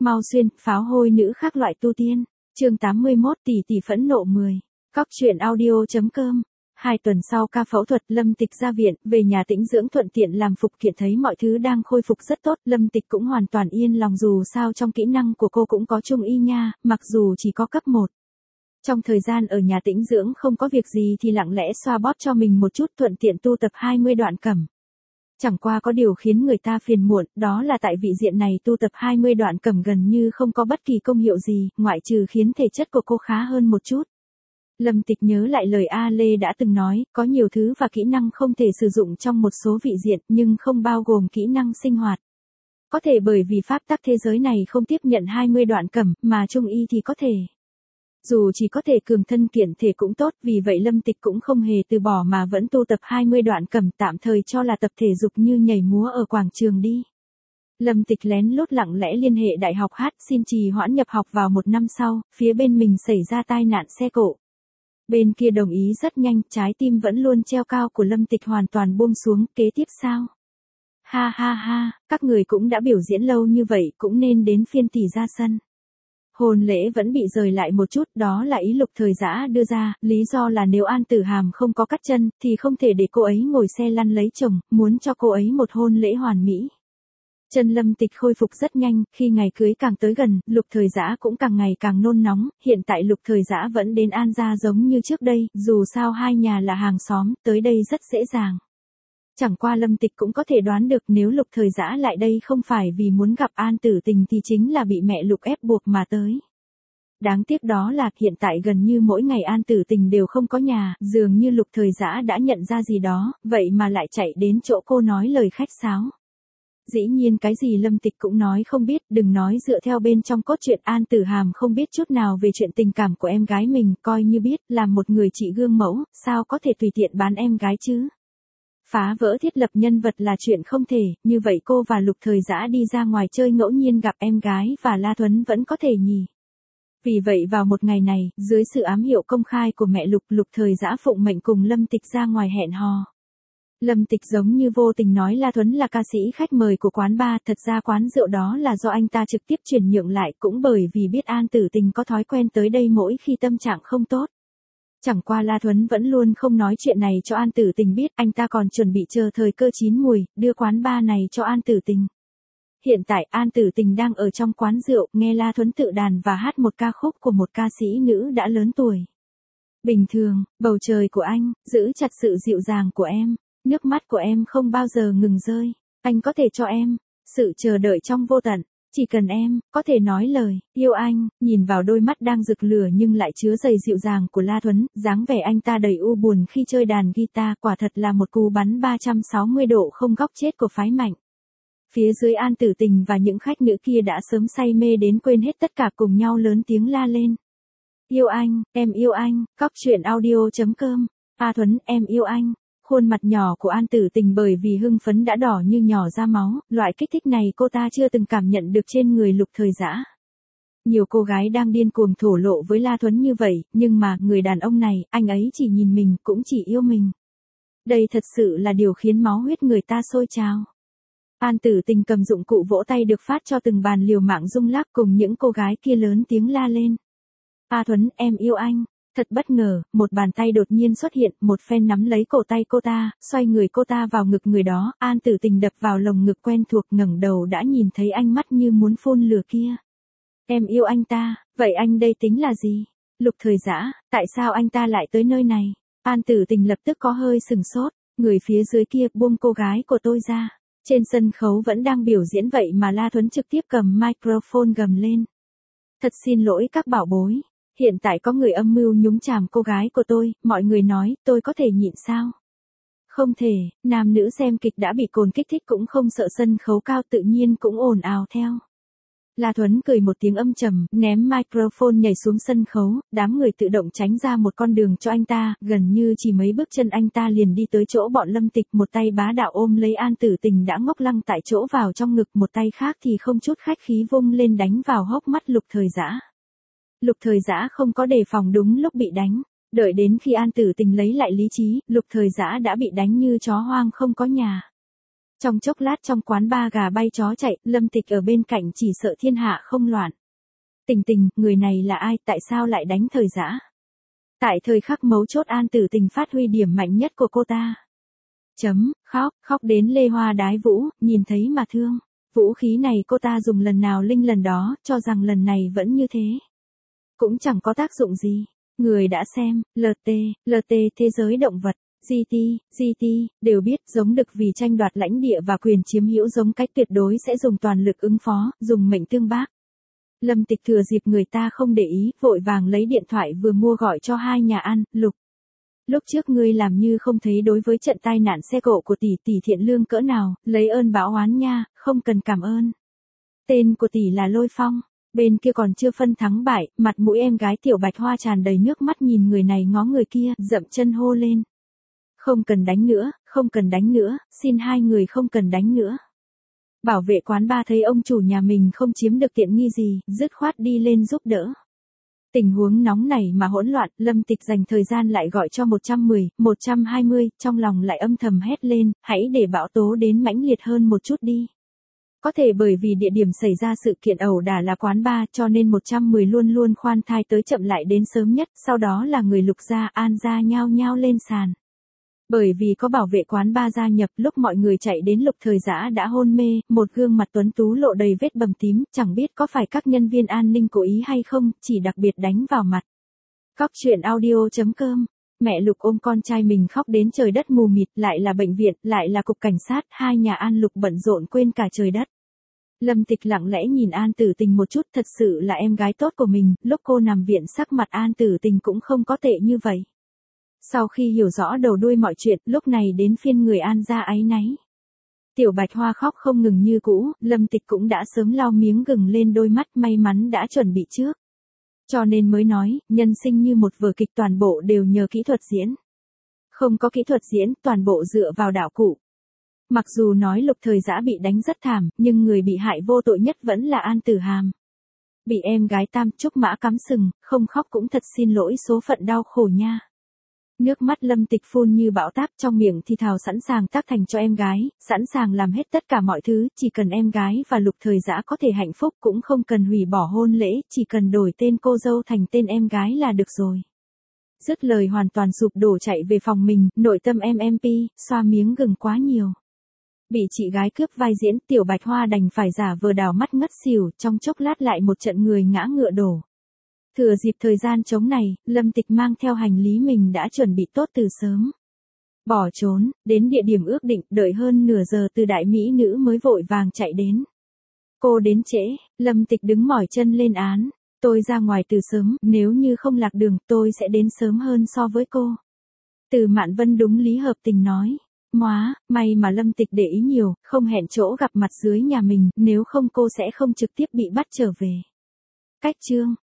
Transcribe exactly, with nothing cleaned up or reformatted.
Mau xuyên, pháo hôi nữ khác loại tu tiên. Chương tám mươi mốt tỷ tỷ phẫn nộ mười. Cóc truyện audio.com. Hai tuần sau ca phẫu thuật, Lâm Tịch ra viện, về nhà tĩnh dưỡng thuận tiện làm phục kiện thấy mọi thứ đang khôi phục rất tốt, Lâm Tịch cũng hoàn toàn yên lòng dù sao trong kỹ năng của cô cũng có trung y nha, mặc dù chỉ có cấp một. Trong thời gian ở nhà tĩnh dưỡng không có việc gì thì lặng lẽ xoa bóp cho mình một chút thuận tiện tu tập hai mươi đoạn cẩm. Chẳng qua có điều khiến người ta phiền muộn, đó là tại vị diện này tu tập hai mươi đoạn cẩm gần như không có bất kỳ công hiệu gì, ngoại trừ khiến thể chất của cô khá hơn một chút. Lâm Tịch nhớ lại lời A Lê đã từng nói, có nhiều thứ và kỹ năng không thể sử dụng trong một số vị diện nhưng không bao gồm kỹ năng sinh hoạt. Có thể bởi vì pháp tắc thế giới này không tiếp nhận hai mươi đoạn cẩm, mà trung y thì có thể. Dù chỉ có thể cường thân kiện thể cũng tốt, vì vậy Lâm Tịch cũng không hề từ bỏ mà vẫn tu tập hai mươi đoạn cẩm, tạm thời cho là tập thể dục như nhảy múa ở quảng trường đi. Lâm Tịch lén lút lặng lẽ liên hệ đại học hát xin trì hoãn nhập học vào một năm sau, phía bên mình xảy ra tai nạn xe cộ. Bên kia đồng ý rất nhanh, trái tim vẫn luôn treo cao của Lâm Tịch hoàn toàn buông xuống, kế tiếp sao? Ha ha ha, các người cũng đã biểu diễn lâu như vậy, cũng nên đến phiên tỷ ra sân. Hôn lễ vẫn bị rời lại một chút, đó là ý Lục Thời Dã đưa ra, lý do là nếu An Tử Hàm không có cắt chân, thì không thể để cô ấy ngồi xe lăn lấy chồng, muốn cho cô ấy một hôn lễ hoàn mỹ. Chân Lâm Tịch khôi phục rất nhanh, khi ngày cưới càng tới gần, Lục Thời Dã cũng càng ngày càng nôn nóng, hiện tại Lục Thời Dã vẫn đến An gia giống như trước đây, dù sao hai nhà là hàng xóm, tới đây rất dễ dàng. Chẳng qua Lâm Tịch cũng có thể đoán được nếu Lục Thời Dã lại đây không phải vì muốn gặp An Tử Tình thì chính là bị mẹ Lục ép buộc mà tới. Đáng tiếc đó là hiện tại gần như mỗi ngày An Tử Tình đều không có nhà, dường như Lục Thời Dã đã nhận ra gì đó, vậy mà lại chạy đến chỗ cô nói lời khách sáo. Dĩ nhiên cái gì Lâm Tịch cũng nói không biết, đừng nói dựa theo bên trong cốt truyện An Tử Hàm không biết chút nào về chuyện tình cảm của em gái mình, coi như biết, làm một người chị gương mẫu, sao có thể tùy tiện bán em gái chứ? Phá vỡ thiết lập nhân vật là chuyện không thể, như vậy cô và Lục Thời Dã đi ra ngoài chơi ngẫu nhiên gặp em gái và La Thuấn vẫn có thể nhỉ. Vì vậy vào một ngày này, dưới sự ám hiệu công khai của mẹ Lục, Lục Thời Dã phụng mệnh cùng Lâm Tịch ra ngoài hẹn hò. Lâm Tịch giống như vô tình nói La Thuấn là ca sĩ khách mời của quán bar, thật ra quán rượu đó là do anh ta trực tiếp chuyển nhượng lại, cũng bởi vì biết An Tử Tình có thói quen tới đây mỗi khi tâm trạng không tốt. Chẳng qua La Thuấn vẫn luôn không nói chuyện này cho An Tử Tình biết, anh ta còn chuẩn bị chờ thời cơ chín mùi, đưa quán bar này cho An Tử Tình. Hiện tại An Tử Tình đang ở trong quán rượu, nghe La Thuấn tự đàn và hát một ca khúc của một ca sĩ nữ đã lớn tuổi. Bình thường, bầu trời của anh, giữ chặt sự dịu dàng của em, nước mắt của em không bao giờ ngừng rơi, anh có thể cho em, sự chờ đợi trong vô tận. Chỉ cần em, có thể nói lời, yêu anh, nhìn vào đôi mắt đang rực lửa nhưng lại chứa đầy dịu dàng của La Thuấn, dáng vẻ anh ta đầy u buồn khi chơi đàn guitar, quả thật là một cú bắn ba trăm sáu mươi độ không góc chết của phái mạnh. Phía dưới An Tử Tình và những khách nữ kia đã sớm say mê đến quên hết tất cả cùng nhau lớn tiếng la lên. Yêu anh, em yêu anh, cóc truyện audio.com, A Thuấn, em yêu anh. Khuôn mặt nhỏ của An Tử Tình bởi vì hưng phấn đã đỏ như nhỏ ra máu, loại kích thích này cô ta chưa từng cảm nhận được trên người Lục Thời Dã. Nhiều cô gái đang điên cuồng thổ lộ với La Thuấn như vậy, nhưng mà, người đàn ông này, anh ấy chỉ nhìn mình, cũng chỉ yêu mình. Đây thật sự là điều khiến máu huyết người ta sôi trào. An Tử Tình cầm dụng cụ vỗ tay được phát cho từng bàn liều mạng rung lắc cùng những cô gái kia lớn tiếng la lên. A Thuấn, em yêu anh. Thật bất ngờ, một bàn tay đột nhiên xuất hiện, một phen nắm lấy cổ tay cô ta, xoay người cô ta vào ngực người đó, An Tử Tình đập vào lồng ngực quen thuộc, ngẩng đầu đã nhìn thấy ánh mắt như muốn phun lửa kia. Em yêu anh ta, vậy anh đây tính là gì? Lục Thời Dã, tại sao anh ta lại tới nơi này? An Tử Tình lập tức có hơi sừng sốt, người phía dưới kia buông cô gái của tôi ra. Trên sân khấu vẫn đang biểu diễn vậy mà La Thuấn trực tiếp cầm microphone gầm lên. Thật xin lỗi các bảo bối. Hiện tại có người âm mưu nhúng chàm cô gái của tôi, mọi người nói, tôi có thể nhịn sao? Không thể, nam nữ xem kịch đã bị cồn kích thích cũng không sợ sân khấu cao tự nhiên cũng ồn ào theo. La Thuấn cười một tiếng âm trầm, ném microphone nhảy xuống sân khấu, đám người tự động tránh ra một con đường cho anh ta, gần như chỉ mấy bước chân anh ta liền đi tới chỗ bọn Lâm Tịch, một tay bá đạo ôm lấy An Tử Tình đã ngốc lăng tại chỗ vào trong ngực, một tay khác thì không chút khách khí vung lên đánh vào hốc mắt Lục Thời Dã. Lục Thời Dã không có đề phòng đúng lúc bị đánh, đợi đến khi An Tử Tình lấy lại lý trí, Lục Thời Dã đã bị đánh như chó hoang không có nhà. Trong chốc lát trong quán ba gà bay chó chạy, Lâm Tịch ở bên cạnh chỉ sợ thiên hạ không loạn. Tình Tình, người này là ai, tại sao lại đánh Thời Dã? Tại thời khắc mấu chốt An Tử Tình phát huy điểm mạnh nhất của cô ta. Chấm, khóc, khóc đến lê hoa đái vũ, nhìn thấy mà thương. Vũ khí này cô ta dùng lần nào linh lần đó, cho rằng lần này vẫn như thế. Cũng chẳng có tác dụng gì. Người đã xem, lờ tê, lờ tê thế giới động vật, giê tê, giê tê, đều biết giống đực vì tranh đoạt lãnh địa và quyền chiếm hữu giống cách tuyệt đối sẽ dùng toàn lực ứng phó, dùng mệnh tương bác. Lâm Tịch thừa dịp người ta không để ý, vội vàng lấy điện thoại vừa mua gọi cho hai nhà ăn, Lục. Lúc trước ngươi làm như không thấy đối với trận tai nạn xe cộ của tỷ tỷ thiện lương cỡ nào, lấy ơn báo oán nha, không cần cảm ơn. Tên của tỷ là Lôi Phong, bên kia còn chưa phân thắng bại, mặt mũi em gái Tiểu Bạch Hoa tràn đầy nước mắt nhìn người này ngó người kia, dậm chân hô lên. Không cần đánh nữa, không cần đánh nữa, xin hai người không cần đánh nữa. Bảo vệ quán ba thấy ông chủ nhà mình không chiếm được tiện nghi gì, dứt khoát đi lên giúp đỡ. Tình huống nóng này mà hỗn loạn, Lâm Tịch dành thời gian lại gọi cho một trăm mười, một trăm hai mươi, trong lòng lại âm thầm hét lên, hãy để bão tố đến mãnh liệt hơn một chút đi. Có thể bởi vì địa điểm xảy ra sự kiện ẩu đả là quán bar cho nên một trăm mười luôn luôn khoan thai tới chậm lại đến sớm nhất, sau đó là người Lục gia, An gia nhao nhao lên sàn. Bởi vì có bảo vệ quán bar gia nhập, lúc mọi người chạy đến Lục Thời Dã đã hôn mê, một gương mặt tuấn tú lộ đầy vết bầm tím, chẳng biết có phải các nhân viên an ninh cố ý hay không, chỉ đặc biệt đánh vào mặt. Cóc truyện audio chấm com. Mẹ Lục ôm con trai mình khóc đến trời đất mù mịt, lại là bệnh viện, lại là cục cảnh sát, hai nhà An Lục bận rộn quên cả trời đất. Lâm Tịch lặng lẽ nhìn An Tử Tình một chút, thật sự là em gái tốt của mình, lúc cô nằm viện sắc mặt An Tử Tình cũng không có tệ như vậy. Sau khi hiểu rõ đầu đuôi mọi chuyện, lúc này đến phiên người An gia áy náy. Tiểu Bạch Hoa khóc không ngừng như cũ, Lâm Tịch cũng đã sớm lau miếng gừng lên đôi mắt, may mắn đã chuẩn bị trước. Cho nên mới nói, nhân sinh như một vở kịch toàn bộ đều nhờ kỹ thuật diễn. Không có kỹ thuật diễn, toàn bộ dựa vào đạo cụ. Mặc dù nói Lục Thời Dã bị đánh rất thảm, nhưng người bị hại vô tội nhất vẫn là An Tử Hàm. Bị em gái Tam Trúc Mã cắm sừng, không khóc cũng thật xin lỗi số phận đau khổ nha. Nước mắt Lâm Tịch phun như bão táp, trong miệng thì thào sẵn sàng tác thành cho em gái, sẵn sàng làm hết tất cả mọi thứ, chỉ cần em gái và Lục Thời Dã có thể hạnh phúc, cũng không cần hủy bỏ hôn lễ, chỉ cần đổi tên cô dâu thành tên em gái là được rồi. Dứt lời hoàn toàn sụp đổ chạy về phòng mình, nội tâm em em pi, xoa miếng gừng quá nhiều. Bị chị gái cướp vai diễn, Tiểu Bạch Hoa đành phải giả vờ đảo mắt ngất xỉu, trong chốc lát lại một trận người ngã ngựa đổ. Thừa dịp thời gian trống này, Lâm Tịch mang theo hành lý mình đã chuẩn bị tốt từ sớm. Bỏ trốn, đến địa điểm ước định, đợi hơn nửa giờ từ đại mỹ nữ mới vội vàng chạy đến. Cô đến trễ, Lâm Tịch đứng mỏi chân lên án. Tôi ra ngoài từ sớm, nếu như không lạc đường, tôi sẽ đến sớm hơn so với cô. Từ Mạn Vân đúng lý hợp tình nói. Móa, may mà Lâm Tịch để ý nhiều, không hẹn chỗ gặp mặt dưới nhà mình, nếu không cô sẽ không trực tiếp bị bắt trở về. Cách chương.